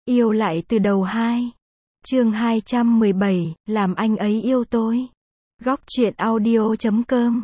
Yêu lại từ đầu 2. Chương 217, làm anh ấy yêu tôi. Góc truyện audio.com.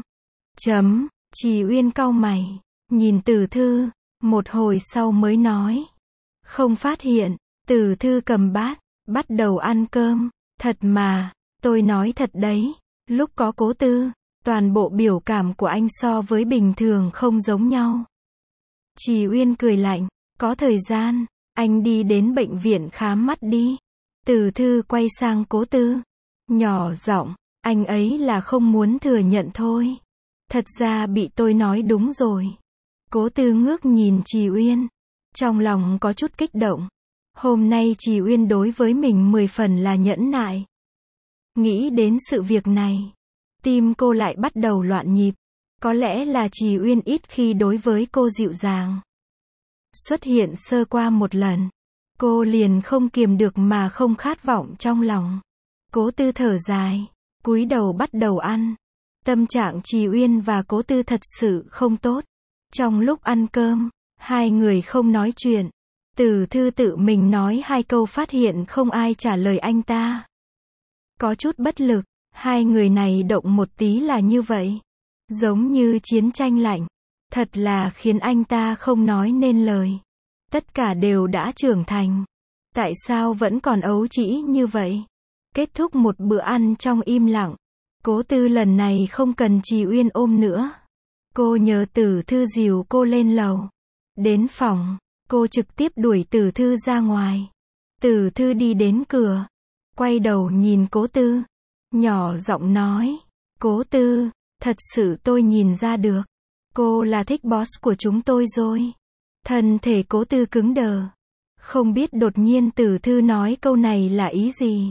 Trì Uyên cau mày, nhìn Tử Thư, một hồi sau mới nói. Không phát hiện. Tử Thư cầm bát, bắt đầu ăn cơm. Thật mà, tôi nói thật đấy, lúc có Cố Tư, toàn bộ biểu cảm của anh so với bình thường không giống nhau. Trì Uyên cười lạnh, có thời gian, anh đi đến bệnh viện khám mắt đi. Tử Thư quay sang Cố Tư, nhỏ giọng, anh ấy là không muốn thừa nhận thôi. Thật ra bị tôi nói đúng rồi. Cố Tư ngước nhìn Trì Uyên, trong lòng có chút kích động. Hôm nay Trì Uyên đối với mình 10 phần là nhẫn nại. Nghĩ đến sự việc này, tim cô lại bắt đầu loạn nhịp. Có lẽ là Trì Uyên ít khi đối với cô dịu dàng. Xuất hiện sơ qua một lần, cô liền không kiềm được mà không khát vọng trong lòng. Cố Tư thở dài, cúi đầu bắt đầu ăn. Tâm trạng Trì Uyên và Cố Tư thật sự không tốt. Trong lúc ăn cơm, hai người không nói chuyện. Tử Thư tự mình nói 2 câu phát hiện không ai trả lời anh ta. Có chút bất lực, hai người này động một tí là như vậy. Giống như chiến tranh lạnh. Thật là khiến anh ta không nói nên lời. Tất cả đều đã trưởng thành. Tại sao vẫn còn ấu trĩ như vậy? Kết thúc một bữa ăn trong im lặng. Cố Tư lần này không cần Trì Uyên ôm nữa. Cô nhờ Tử Thư dìu cô lên lầu. Đến phòng, cô trực tiếp đuổi Tử Thư ra ngoài. Tử Thư đi đến cửa, quay đầu nhìn Cố Tư, nhỏ giọng nói, Cố Tư, thật sự tôi nhìn ra được. Cô là thích boss của chúng tôi rồi. Thân thể Cố Tư cứng đờ. Không biết đột nhiên Tử Thư nói câu này là ý gì.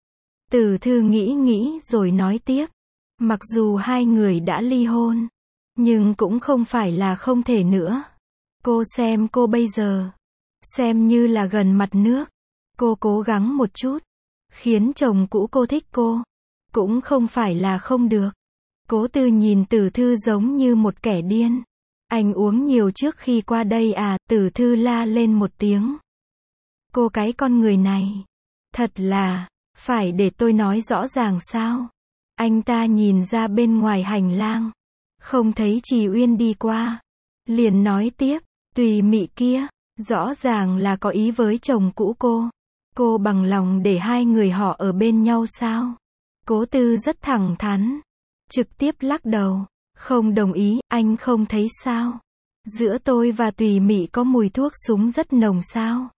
Tử Thư nghĩ rồi nói tiếp. Mặc dù hai người đã ly hôn, nhưng cũng không phải là không thể nữa. Cô xem cô bây giờ, xem như là gần mặt nước. Cô cố gắng một chút, khiến chồng cũ cô thích cô, cũng không phải là không được. Cố Tư nhìn Tử Thư giống như một kẻ điên. Anh uống nhiều trước khi qua đây à? Tử Thư la lên một tiếng. Cô cái con người này, thật là, phải để tôi nói rõ ràng sao? Anh ta nhìn ra bên ngoài hành lang, không thấy Trì Uyên đi qua, liền nói tiếp, Tùy Mị kia, rõ ràng là có ý với chồng cũ cô. Cô bằng lòng để hai người họ ở bên nhau sao? Cố Tư rất thẳng thắn, trực tiếp lắc đầu, không đồng ý. Anh không thấy sao? Giữa tôi và Tùy Mị có mùi thuốc súng rất nồng sao?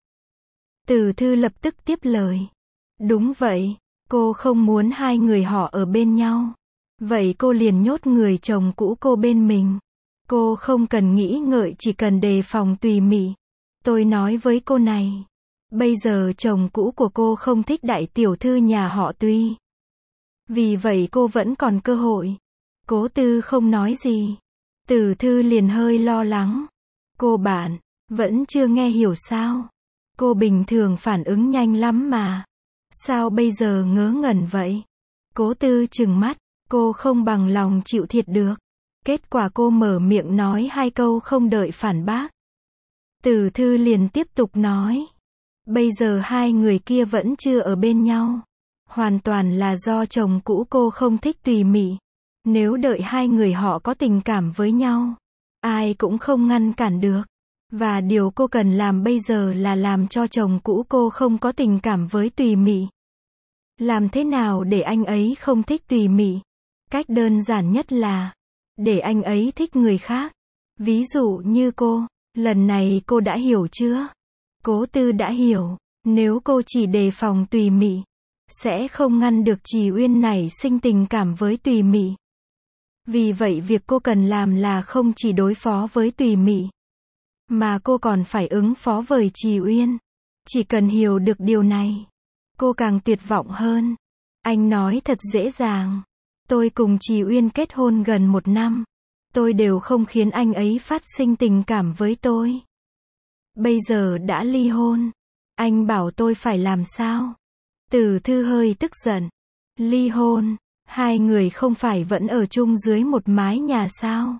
Tử Thư lập tức tiếp lời. Đúng vậy, cô không muốn hai người họ ở bên nhau. Vậy cô liền nhốt người chồng cũ cô bên mình. Cô không cần nghĩ ngợi, chỉ cần đề phòng Tùy Mị. Tôi nói với cô này, bây giờ chồng cũ của cô không thích đại tiểu thư nhà họ Tùy. Vì vậy cô vẫn còn cơ hội. Cố Tư không nói gì. Tử Thư liền hơi lo lắng. Cô bạn, vẫn chưa nghe hiểu sao? Cô bình thường phản ứng nhanh lắm mà. Sao bây giờ ngớ ngẩn vậy? Cố Tư trừng mắt, cô không bằng lòng chịu thiệt được. Kết quả cô mở miệng nói 2 câu không đợi phản bác. Tử Thư liền tiếp tục nói. Bây giờ hai người kia vẫn chưa ở bên nhau. Hoàn toàn là do chồng cũ cô không thích Tùy Mị. Nếu đợi hai người họ có tình cảm với nhau, ai cũng không ngăn cản được. Và điều cô cần làm bây giờ là làm cho chồng cũ cô không có tình cảm với Tùy Mị. Làm thế nào để anh ấy không thích Tùy Mị? Cách đơn giản nhất là để anh ấy thích người khác. Ví dụ như cô, lần này cô đã hiểu chưa? Cố Tư đã hiểu, nếu cô chỉ đề phòng Tùy Mị, sẽ không ngăn được Trì Uyên nảy sinh tình cảm với Tùy Mị. Vì vậy việc cô cần làm là không chỉ đối phó với Tùy Mị, mà cô còn phải ứng phó với Trì Uyên. Chỉ cần hiểu được điều này, cô càng tuyệt vọng hơn. Anh nói thật dễ dàng. Tôi cùng Trì Uyên kết hôn gần 1 năm. Tôi đều không khiến anh ấy phát sinh tình cảm với tôi. Bây giờ đã ly hôn. Anh bảo tôi phải làm sao? Tử Thư hơi tức giận. Ly hôn? Hai người không phải vẫn ở chung dưới một mái nhà sao?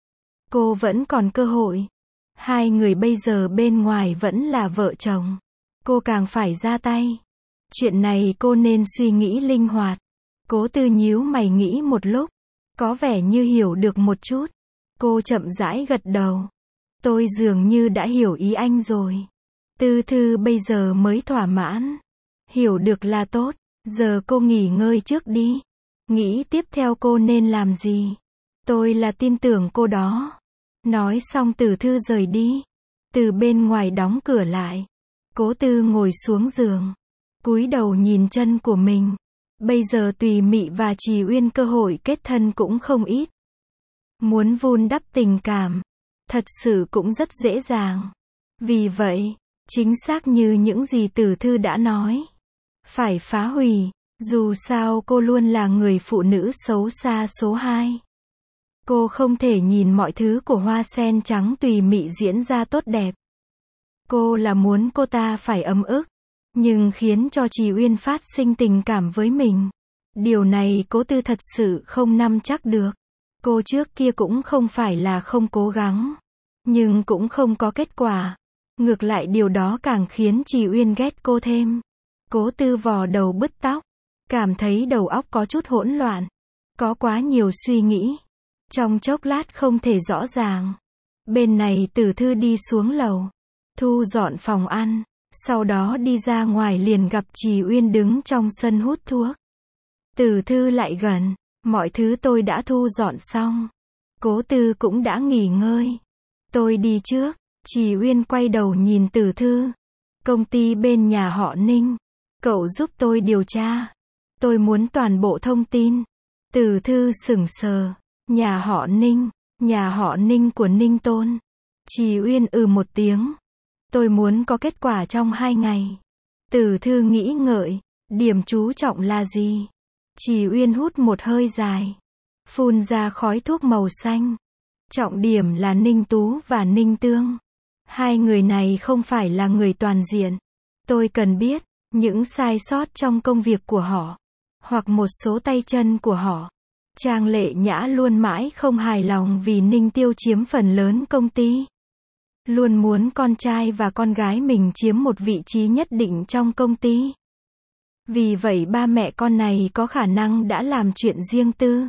Cô vẫn còn cơ hội. Hai người bây giờ bên ngoài vẫn là vợ chồng. cô càng phải ra tay. Chuyện này cô nên suy nghĩ linh hoạt. Cố Tư nhíu mày nghĩ một lúc, có vẻ như hiểu được một chút. Cô chậm rãi gật đầu. Tôi dường như đã hiểu ý anh rồi. Tư Thư bây giờ mới thỏa mãn. Hiểu được là tốt, giờ cô nghỉ ngơi trước đi. Nghĩ tiếp theo cô nên làm gì. Tôi là tin tưởng cô đó. Nói xong Từ Thư rời đi. Từ bên ngoài đóng cửa lại. Cố Tư ngồi xuống giường, cúi đầu nhìn chân của mình. Bây giờ Tùy Mị và Trì Uyên cơ hội kết thân cũng không ít. Muốn vun đắp tình cảm, thật sự cũng rất dễ dàng. Vì vậy, chính xác như những gì Từ Thư đã nói, phải phá hủy. Dù sao cô luôn là người phụ nữ xấu xa số 2. Cô không thể nhìn mọi thứ của Hoa Sen Trắng Tùy Mị diễn ra tốt đẹp. Cô là muốn cô ta phải ấm ức, nhưng khiến cho Trì Uyên phát sinh tình cảm với mình. Điều này Cố Tư thật sự không nắm chắc được. Cô trước kia cũng không phải là không cố gắng, nhưng cũng không có kết quả. Ngược lại điều đó càng khiến Trì Uyên ghét cô thêm. Cố Tư vò đầu bứt tóc, cảm thấy đầu óc có chút hỗn loạn. Có quá nhiều suy nghĩ. Trong chốc lát không thể rõ ràng. Bên này Từ Thư đi xuống lầu, thu dọn phòng ăn. Sau đó đi ra ngoài liền gặp Trì Uyên đứng trong sân hút thuốc. Từ Thư lại gần. Mọi thứ tôi đã thu dọn xong. Cố Tư cũng đã nghỉ ngơi. Tôi đi trước. Trì Uyên quay đầu nhìn Từ Thư. Công ty bên nhà họ Ninh. Cậu giúp tôi điều tra. Tôi muốn toàn bộ thông tin. Từ Thư sững sờ. Nhà họ Ninh. Nhà họ Ninh của Ninh Tôn. Trì Uyên một tiếng. Tôi muốn có kết quả trong 2 ngày. Từ Thư nghĩ ngợi. Điểm chú trọng là gì? Trì Uyên hút một hơi dài. Phun ra khói thuốc màu xanh. Trọng điểm là Ninh Tú và Ninh Tương. 2 người này không phải là người toàn diện. Tôi cần biết những sai sót trong công việc của họ, hoặc một số tay chân của họ. Trang Lệ Nhã luôn mãi không hài lòng vì Ninh Tiêu chiếm phần lớn công ty. Luôn muốn con trai và con gái mình chiếm một vị trí nhất định trong công ty. Vì vậy ba mẹ con này có khả năng đã làm chuyện riêng tư.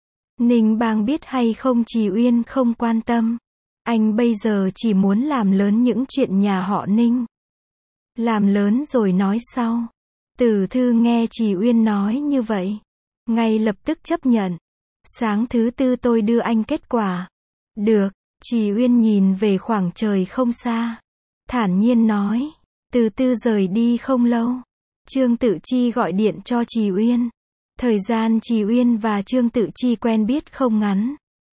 Ninh Bang biết hay không Trì Uyên không quan tâm. Anh bây giờ chỉ muốn làm lớn những chuyện nhà họ Ninh. Làm lớn rồi nói sau. Từ Thư nghe Trì Uyên nói như vậy, ngay lập tức chấp nhận. Sáng thứ Tư tôi đưa anh kết quả. Được. Trì Uyên nhìn về khoảng trời không xa, thản nhiên nói. Từ Tư rời đi không lâu, Trương Tự Chi gọi điện cho Trì Uyên. Thời gian Trì Uyên và Trương Tự Chi quen biết không ngắn,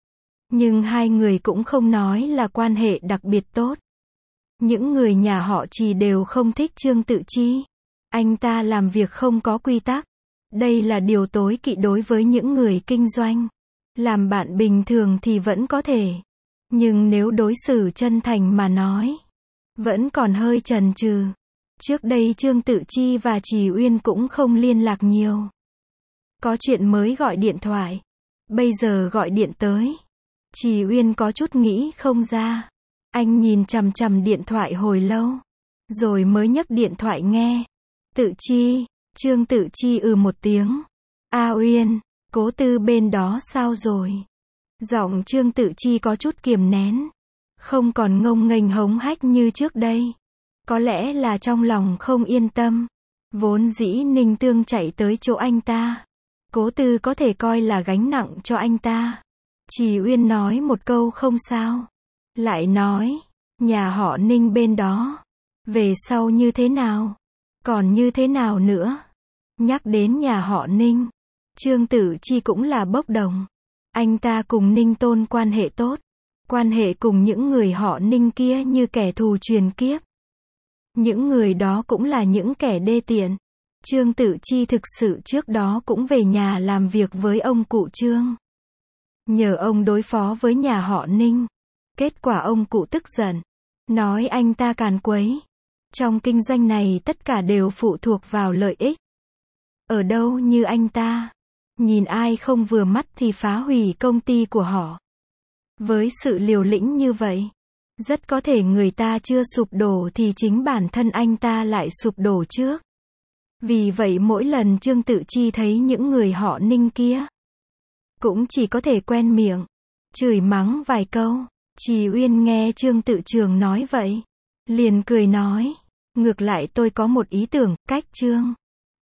nhưng 2 người cũng không nói là quan hệ đặc biệt tốt. Những người nhà họ Trì đều không thích Trương Tự Chi. Anh ta làm việc không có quy tắc. Đây là điều tối kỵ đối với những người kinh doanh. Làm bạn bình thường thì vẫn có thể, nhưng nếu đối xử chân thành mà nói, vẫn còn hơi chần chừ. Trước đây Trương Tự Chi và Trì Uyên cũng không liên lạc nhiều. Có chuyện mới gọi điện thoại. Bây giờ gọi điện tới. Trì Uyên có chút nghĩ không ra. Anh nhìn chằm chằm điện thoại hồi lâu, rồi mới nhấc điện thoại nghe. Tự Chi. Trương Tự Chi một tiếng. A Uyên, Cố Tư bên đó sao rồi? Giọng Trương Tự Chi có chút kiềm nén. Không còn ngông nghênh hống hách như trước đây. Có lẽ là trong lòng không yên tâm. Vốn dĩ Ninh Tương chạy tới chỗ anh ta, Cố Tư có thể coi là gánh nặng cho anh ta. Trì Uyên nói một câu không sao. Lại nói, nhà họ Ninh bên đó, về sau như thế nào? Còn như thế nào nữa? Nhắc đến nhà họ Ninh, Trương Tự Chi cũng là bốc đồng. Anh ta cùng Ninh Tôn quan hệ tốt. Quan hệ cùng những người họ Ninh kia như kẻ thù truyền kiếp. Những người đó cũng là những kẻ đê tiện. Trương Tự Chi thực sự trước đó cũng về nhà làm việc với ông cụ Trương. Nhờ ông đối phó với nhà họ Ninh. Kết quả ông cụ tức giận, nói anh ta càn quấy. Trong kinh doanh này tất cả đều phụ thuộc vào lợi ích. Ở đâu như anh ta, nhìn ai không vừa mắt thì phá hủy công ty của họ. Với sự liều lĩnh như vậy, Rất có thể người ta chưa sụp đổ thì chính bản thân anh ta lại sụp đổ trước. Vì vậy mỗi lần Trương Tự Chi thấy những người họ Ninh kia, cũng chỉ có thể quen miệng, chửi mắng vài câu. Trì Uyên nghe Trương Tự Trường nói vậy, liền cười nói, ngược lại tôi có một ý tưởng, cách Trương